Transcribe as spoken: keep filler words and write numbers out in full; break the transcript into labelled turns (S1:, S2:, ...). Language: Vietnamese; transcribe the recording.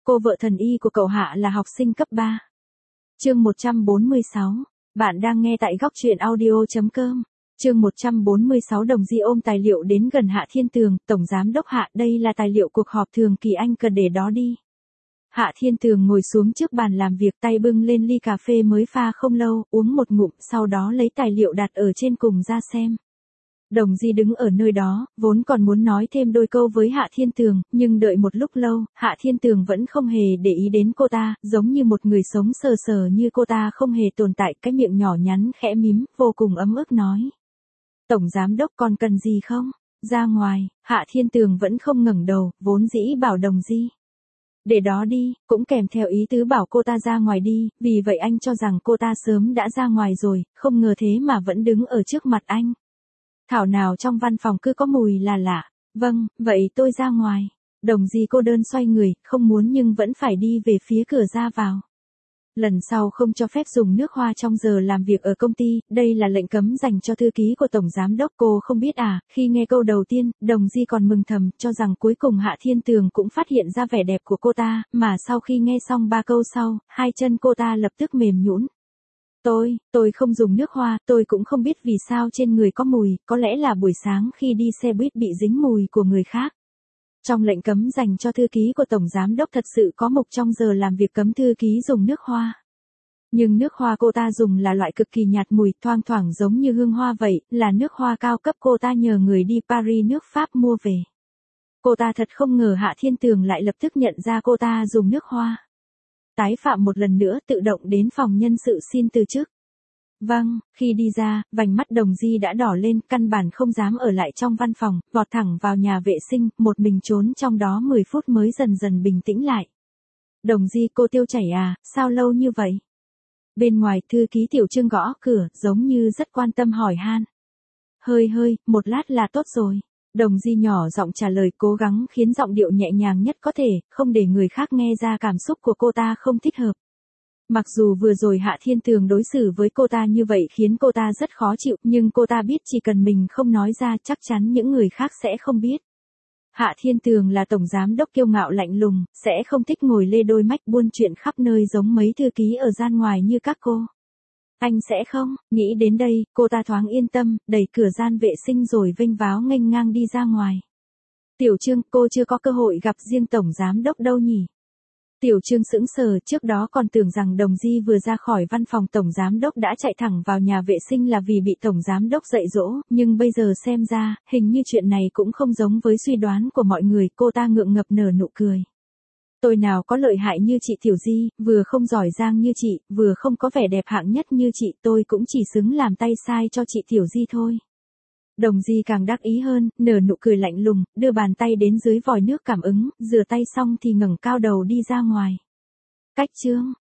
S1: cô vợ thần y của cậu Hạ là học sinh cấp ba. Chương một trăm bốn mươi sáu. Bạn đang nghe tại góc truyện audio chấm com. Chương một trăm bốn mươi sáu. Đồng Di ôm tài liệu đến gần Hạ Thiên Tường, Tổng Giám đốc Hạ, đây là tài liệu cuộc họp thường kỳ, anh cần để đó đi. Hạ Thiên Tường ngồi xuống trước bàn làm việc, tay bưng lên ly cà phê mới pha không lâu, uống một ngụm, sau đó lấy tài liệu đặt ở trên cùng ra xem. Đồng Di đứng ở nơi đó, vốn còn muốn nói thêm đôi câu với Hạ Thiên Tường, nhưng đợi một lúc lâu, Hạ Thiên Tường vẫn không hề để ý đến cô ta, giống như một người sống sờ sờ như cô ta không hề tồn tại, cái miệng nhỏ nhắn khẽ mím, vô cùng ấm ức nói. Tổng Giám đốc còn cần gì không? Ra ngoài. Hạ Thiên Tường vẫn không ngẩng đầu, vốn dĩ bảo Đồng Di. Để đó đi, cũng kèm theo ý tứ bảo cô ta ra ngoài đi, vì vậy anh cho rằng cô ta sớm đã ra ngoài rồi, không ngờ thế mà vẫn đứng ở trước mặt anh. Thảo nào trong văn phòng cứ có mùi là lạ. Vâng, vậy tôi ra ngoài. Đồng Di cô đơn xoay người, không muốn nhưng vẫn phải đi về phía cửa ra vào. Lần sau không cho phép dùng nước hoa trong giờ làm việc ở công ty, đây là lệnh cấm dành cho thư ký của Tổng Giám đốc. Cô không biết à? Khi nghe câu đầu tiên, Đồng Di còn mừng thầm, cho rằng cuối cùng Hạ Thiên Tường cũng phát hiện ra vẻ đẹp của cô ta, mà sau khi nghe xong ba câu sau, hai chân cô ta lập tức mềm nhũn. Tôi, tôi không dùng nước hoa, tôi cũng không biết vì sao trên người có mùi, có lẽ là buổi sáng khi đi xe buýt bị dính mùi của người khác. Trong lệnh cấm dành cho thư ký của Tổng Giám đốc thật sự có mục trong giờ làm việc cấm thư ký dùng nước hoa. Nhưng nước hoa cô ta dùng là loại cực kỳ nhạt mùi, thoang thoảng giống như hương hoa vậy, là nước hoa cao cấp cô ta nhờ người đi Paris nước Pháp mua về. Cô ta thật không ngờ Hạ Thiên Tường lại lập tức nhận ra cô ta dùng nước hoa. Tái phạm một lần nữa, tự động đến phòng nhân sự xin từ chức. Vâng, khi đi ra, vành mắt Đồng Di đã đỏ lên, căn bản không dám ở lại trong văn phòng, vọt thẳng vào nhà vệ sinh, một mình trốn trong đó mười phút mới dần dần bình tĩnh lại. Đồng Di, cô tiêu chảy à, sao lâu như vậy? Bên ngoài, thư ký Tiểu Trương gõ cửa, giống như rất quan tâm hỏi han. Hơi hơi, một lát là tốt rồi. Đồng Di nhỏ giọng trả lời, cố gắng khiến giọng điệu nhẹ nhàng nhất có thể, không để người khác nghe ra cảm xúc của cô ta không thích hợp. Mặc dù vừa rồi Hạ Thiên Tường đối xử với cô ta như vậy khiến cô ta rất khó chịu, nhưng cô ta biết chỉ cần mình không nói ra chắc chắn những người khác sẽ không biết. Hạ Thiên Tường là Tổng Giám đốc kiêu ngạo lạnh lùng, sẽ không thích ngồi lê đôi mách buôn chuyện khắp nơi giống mấy thư ký ở gian ngoài như các cô. Anh sẽ không, nghĩ đến đây, cô ta thoáng yên tâm, đẩy cửa gian vệ sinh rồi vênh váo nghênh ngang đi ra ngoài. Tiểu Trương, cô chưa có cơ hội gặp riêng Tổng Giám đốc đâu nhỉ? Tiểu Trương sững sờ, trước đó còn tưởng rằng Đồng Di vừa ra khỏi văn phòng Tổng Giám đốc đã chạy thẳng vào nhà vệ sinh là vì bị Tổng Giám đốc dạy dỗ, nhưng bây giờ xem ra, hình như chuyện này cũng không giống với suy đoán của mọi người, cô ta ngượng ngập nở nụ cười. Tôi nào có lợi hại như chị Tiểu Di, vừa không giỏi giang như chị, vừa không có vẻ đẹp hạng nhất như chị, tôi cũng chỉ xứng làm tay sai cho chị Tiểu Di thôi. Đồng Di càng đắc ý hơn, nở nụ cười lạnh lùng, đưa bàn tay đến dưới vòi nước cảm ứng, rửa tay xong thì ngẩng cao đầu đi ra ngoài. Cách chương,